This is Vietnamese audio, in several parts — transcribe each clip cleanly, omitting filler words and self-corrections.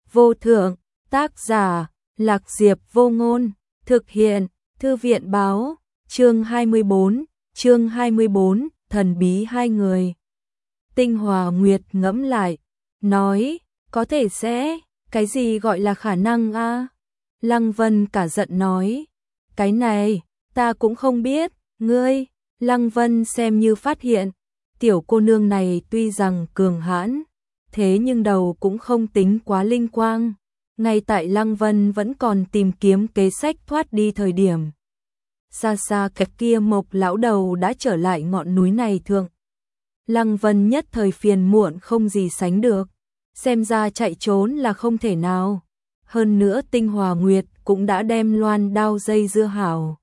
vô thượng, tác giả, Lạc Diệp Vô Ngôn, thực hiện, Thư viện báo, chương 24, thần bí hai người. Tinh Hòa Nguyệt ngẫm lại, nói, có thể sẽ, cái gì gọi là khả năng a? Lăng Vân cả giận nói, cái này, ta cũng không biết, ngươi. Lăng Vân xem như phát hiện, tiểu cô nương này tuy rằng cường hãn, thế nhưng đầu cũng không tính quá linh quang. Ngay tại Lăng Vân vẫn còn tìm kiếm kế sách thoát đi thời điểm. Xa xa cái kia Mộc lão đầu đã trở lại ngọn núi này thượng. Lăng Vân nhất thời phiền muộn không gì sánh được, xem ra chạy trốn là không thể nào. Hơn nữa Tinh Hòa Nguyệt cũng đã đem loan đao dây dưa hảo.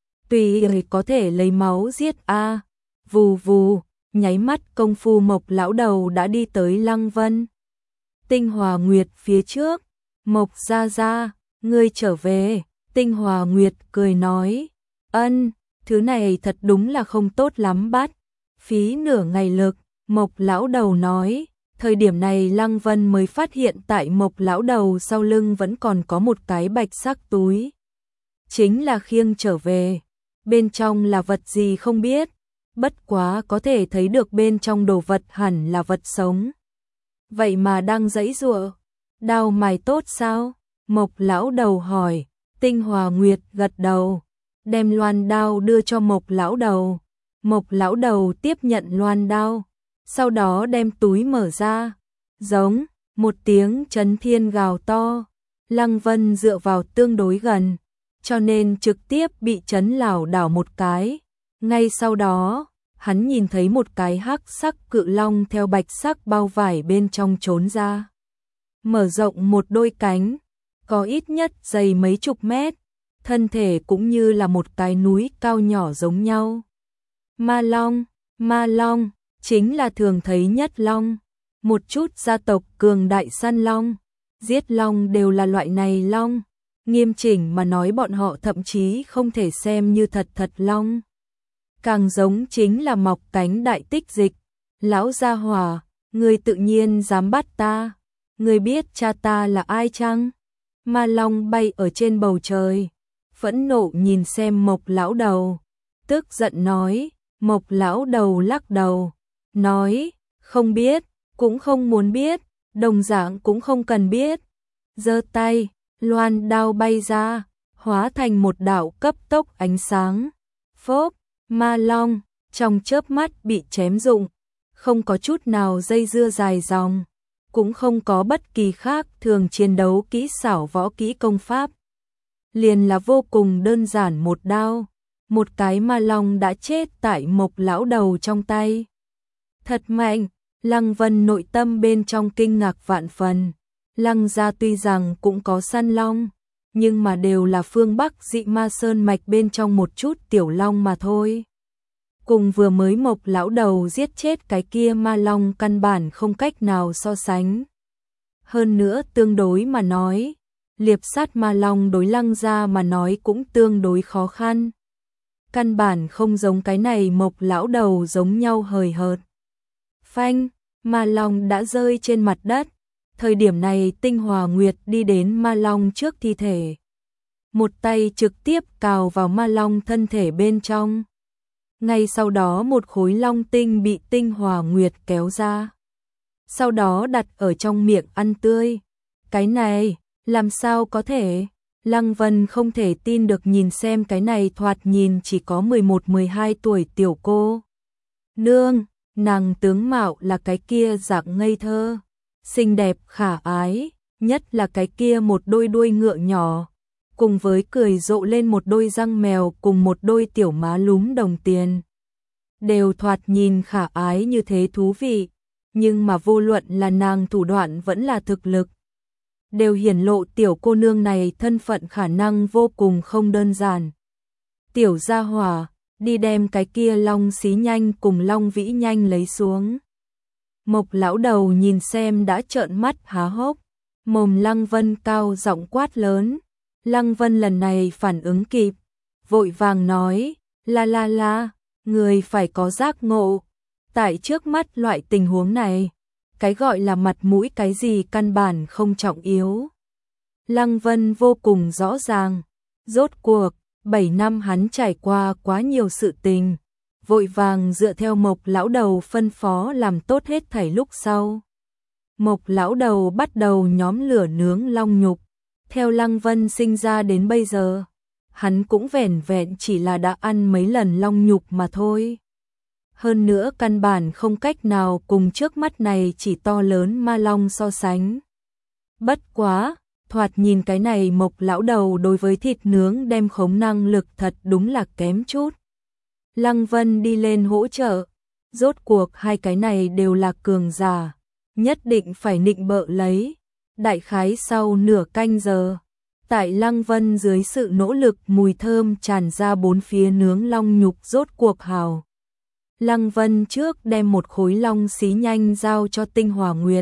Tùy ý có thể lấy máu giết a. Vù vù, nháy mắt công phu Mộc lão đầu đã đi tới Lăng Vân. Tinh Hòa Nguyệt phía trước, Mộc gia gia, ngươi trở về. Tinh Hòa Nguyệt cười nói, ân, thứ này thật đúng là không tốt lắm bắt, phí nửa ngày lực. Mộc lão đầu nói, thời điểm này Lăng Vân mới phát hiện tại Mộc lão đầu sau lưng vẫn còn có một cái bạch sắc túi. Chính là khiêng trở về, bên trong là vật gì không biết, bất quá có thể thấy được bên trong đồ vật hẳn là vật sống. Vậy mà đang giãy giụa, đao mài tốt sao? Mộc lão đầu hỏi. Tinh Hòa Nguyệt gật đầu, đem loan đao đưa cho Mộc lão đầu. Mộc lão đầu tiếp nhận loan đao, sau đó đem túi mở ra, giống một tiếng chấn thiên gào to. Lăng Vân dựa vào tương đối gần, cho nên trực tiếp bị chấn lảo đảo một cái. Ngay sau đó, hắn nhìn thấy một cái hắc sắc cự long theo bạch sắc bao vải bên trong trốn ra. Mở rộng một đôi cánh, có ít nhất dày mấy chục mét, thân thể cũng như là một cái núi cao nhỏ giống nhau. Ma long, chính là thường thấy nhất long. Một chút gia tộc cường đại săn long, giết long đều là loại này long. Nghiêm chỉnh mà nói bọn họ thậm chí không thể xem như thật long. Càng giống chính là mọc cánh đại tích dịch. Lão gia hỏa, ngươi tự nhiên dám bắt ta, ngươi biết cha ta là ai chăng? Ma long bay ở trên bầu trời, phẫn nộ nhìn xem Mộc lão đầu, tức giận nói. Mộc lão đầu lắc đầu, nói, không biết, cũng không muốn biết, đồng dạng cũng không cần biết. Giơ tay, loan đao bay ra, hóa thành một đạo cấp tốc ánh sáng. Phốp, ma long, trong chớp mắt bị chém rụng, không có chút nào dây dưa dài dòng, cũng không có bất kỳ khác thường chiến đấu kỹ xảo võ kỹ công pháp. Liền là vô cùng đơn giản một đao, một cái ma long đã chết tại Mộc lão đầu trong tay. Thật mạnh, Lăng Vân nội tâm bên trong kinh ngạc vạn phần. Lăng gia tuy rằng cũng có săn long, nhưng mà đều là phương Bắc dị ma sơn mạch bên trong một chút tiểu long mà thôi. Cùng vừa mới Mộc lão đầu giết chết cái kia ma long căn bản không cách nào so sánh. Hơn nữa tương đối mà nói, liệp sát ma long đối Lăng gia mà nói cũng tương đối khó khăn. Căn bản không giống cái này Mộc lão đầu giống nhau hời hợt. Phanh, ma long đã rơi trên mặt đất. Thời điểm này Tinh Hòa Nguyệt đi đến ma long trước thi thể. Một tay trực tiếp cào vào ma long thân thể bên trong. Ngay sau đó một khối long tinh bị Tinh Hòa Nguyệt kéo ra. Sau đó đặt ở trong miệng ăn tươi. Cái này, làm sao có thể? Lăng Vân không thể tin được nhìn xem cái này thoạt nhìn chỉ có 11-12 tuổi tiểu cô. Nương, nàng tướng mạo là cái kia dạng ngây thơ, xinh đẹp khả ái, nhất là cái kia một đôi đuôi ngựa nhỏ, cùng với cười rộ lên một đôi răng mèo cùng một đôi tiểu má lúm đồng tiền. Đều thoạt nhìn khả ái như thế thú vị, nhưng mà vô luận là nàng thủ đoạn vẫn là thực lực, đều hiển lộ tiểu cô nương này thân phận khả năng vô cùng không đơn giản. Tiểu gia hỏa, đi đem cái kia long xí nhanh cùng long vĩ nhanh lấy xuống. Mộc lão đầu nhìn xem đã trợn mắt há hốc, mồm Lăng Vân cao giọng quát lớn. Lăng Vân lần này phản ứng kịp, vội vàng nói, la, người phải có giác ngộ, tại trước mắt loại tình huống này, cái gọi là mặt mũi cái gì căn bản không trọng yếu. Lăng Vân vô cùng rõ ràng, rốt cuộc, 7 năm hắn trải qua quá nhiều sự tình, vội vàng dựa theo Mộc lão đầu phân phó làm tốt hết thảy lúc sau. Mộc lão đầu bắt đầu nhóm lửa nướng long nhục, theo Lăng Vân sinh ra đến bây giờ, hắn cũng vẻn vẹn chỉ là đã ăn mấy lần long nhục mà thôi. Hơn nữa căn bản không cách nào cùng trước mắt này chỉ to lớn ma long so sánh. Bất quá, thoạt nhìn cái này Mộc lão đầu đối với thịt nướng đem khống năng lực thật đúng là kém chút. Lăng Vân đi lên hỗ trợ, rốt cuộc hai cái này đều là cường giả, nhất định phải nịnh bợ lấy. Đại khái sau nửa canh giờ, tại Lăng Vân dưới sự nỗ lực mùi thơm tràn ra bốn phía nướng long nhục rốt cuộc hào. Lăng Vân trước đem một khối long xí nhanh giao cho Tinh Hòa Nguyệt.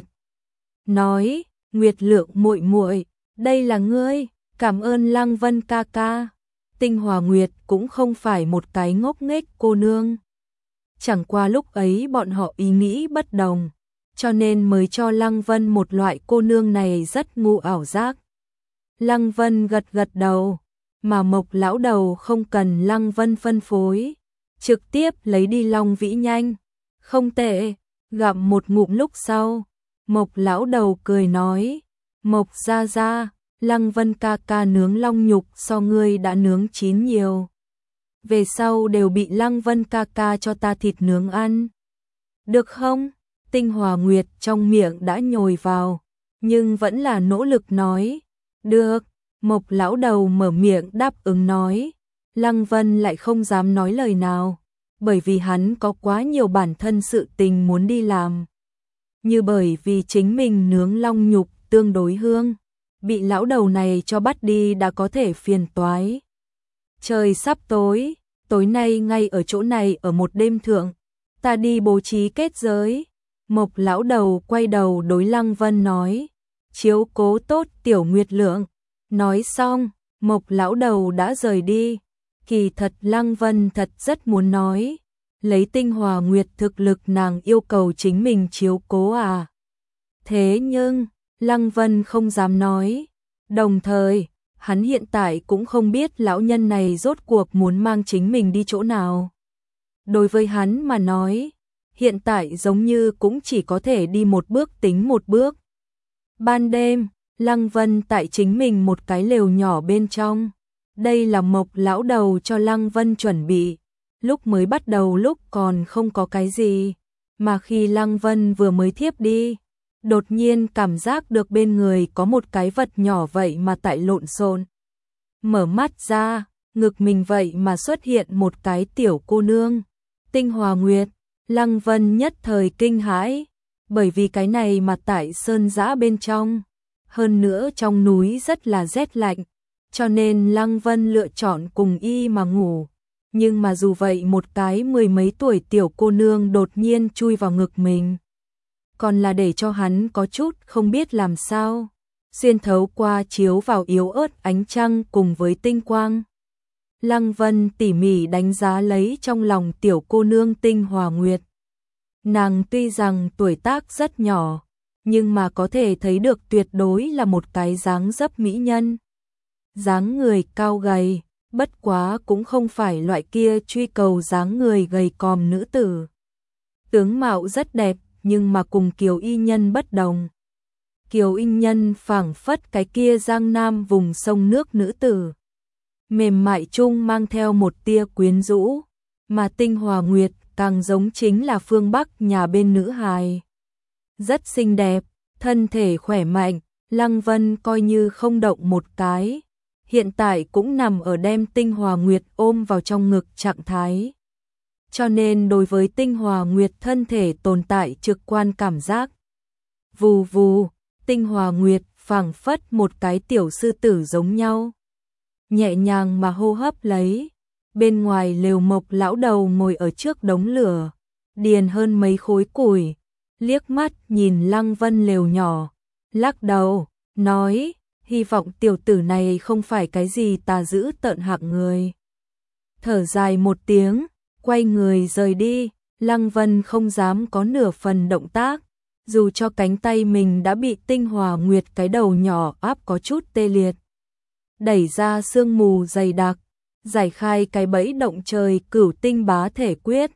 Nói, Nguyệt Lượng muội muội, đây là ngươi, cảm ơn Lăng Vân ca ca. Tinh Hòa Nguyệt cũng không phải một cái ngốc nghếch cô nương. Chẳng qua lúc ấy bọn họ ý nghĩ bất đồng, cho nên mới cho Lăng Vân một loại cô nương này rất ngu ảo giác. Lăng Vân gật gật đầu, mà Mộc lão đầu không cần Lăng Vân phân phối, trực tiếp lấy đi long vĩ nhanh. Không tệ, gặm một ngụm lúc sau, Mộc lão đầu cười nói, Mộc gia gia, Lăng Vân ca ca nướng long nhục so ngươi đã nướng chín nhiều. Về sau đều bị Lăng Vân ca ca cho ta thịt nướng ăn. Được không? Tinh Hòa Nguyệt trong miệng đã nhồi vào, nhưng vẫn là nỗ lực nói. Được, Mộc lão đầu mở miệng đáp ứng nói. Lăng Vân lại không dám nói lời nào, bởi vì hắn có quá nhiều bản thân sự tình muốn đi làm. Như bởi vì chính mình nướng long nhục tương đối hương, bị lão đầu này cho bắt đi đã có thể phiền toái. Trời sắp tối, tối nay ngay ở chỗ này ở một đêm thượng, ta đi bố trí kết giới. Mộc lão đầu quay đầu đối Lăng Vân nói, chiếu cố tốt Tiểu Nguyệt Lượng. Nói xong, Mộc lão đầu đã rời đi. Kỳ thật Lăng Vân thật rất muốn nói, lấy Tinh Hòa Nguyệt thực lực nàng yêu cầu chính mình chiếu cố à. Thế nhưng, Lăng Vân không dám nói. Đồng thời, hắn hiện tại cũng không biết lão nhân này rốt cuộc muốn mang chính mình đi chỗ nào. Đối với hắn mà nói, hiện tại giống như cũng chỉ có thể đi một bước tính một bước. Ban đêm, Lăng Vân tại chính mình một cái lều nhỏ bên trong. Đây là Mộc lão đầu cho Lăng Vân chuẩn bị. Lúc mới bắt đầu lúc còn không có cái gì, mà khi Lăng Vân vừa mới thiếp đi, đột nhiên cảm giác được bên người có một cái vật nhỏ vậy mà tại lộn xộn. Mở mắt ra, ngực mình vậy mà xuất hiện một cái tiểu cô nương. Tinh Hòa Nguyệt, Lăng Vân nhất thời kinh hãi, bởi vì cái này mà tại sơn dã bên trong, hơn nữa trong núi rất là rét lạnh, cho nên Lăng Vân lựa chọn cùng y mà ngủ. Nhưng mà dù vậy một cái mười mấy tuổi tiểu cô nương đột nhiên chui vào ngực mình, còn là để cho hắn có chút không biết làm sao. Xuyên thấu qua chiếu vào yếu ớt ánh trăng cùng với tinh quang, Lăng Vân tỉ mỉ đánh giá lấy trong lòng tiểu cô nương Tinh Hòa Nguyệt. Nàng tuy rằng tuổi tác rất nhỏ, nhưng mà có thể thấy được tuyệt đối là một cái dáng dấp mỹ nhân. Dáng người cao gầy, bất quá cũng không phải loại kia truy cầu dáng người gầy còm nữ tử. Tướng mạo rất đẹp, nhưng mà cùng Kiều Y Nhân bất đồng. Kiều Y Nhân phảng phất cái kia Giang Nam vùng sông nước nữ tử, mềm mại chung mang theo một tia quyến rũ, mà Tinh Hòa Nguyệt càng giống chính là phương Bắc nhà bên nữ hài. Rất xinh đẹp, thân thể khỏe mạnh, Lăng Vân coi như không động một cái, hiện tại cũng nằm ở đem Tinh Hòa Nguyệt ôm vào trong ngực trạng thái. Cho nên đối với Tinh Hòa Nguyệt thân thể tồn tại trực quan cảm giác. Vù vù, Tinh Hòa Nguyệt phảng phất một cái tiểu sư tử giống nhau, nhẹ nhàng mà hô hấp lấy. Bên ngoài lều Mộc lão đầu ngồi ở trước đống lửa, điền hơn mấy khối củi, liếc mắt nhìn Lăng Vân lều nhỏ, lắc đầu, nói, hy vọng tiểu tử này không phải cái gì tà dữ tợn hạng người. Thở dài một tiếng, quay người rời đi. Lăng Vân không dám có nửa phần động tác, dù cho cánh tay mình đã bị Tinh Hòa Nguyệt cái đầu nhỏ áp có chút tê liệt. Đẩy ra sương mù dày đặc, giải khai cái bẫy động trời Cửu Tinh Bá Thể Quyết,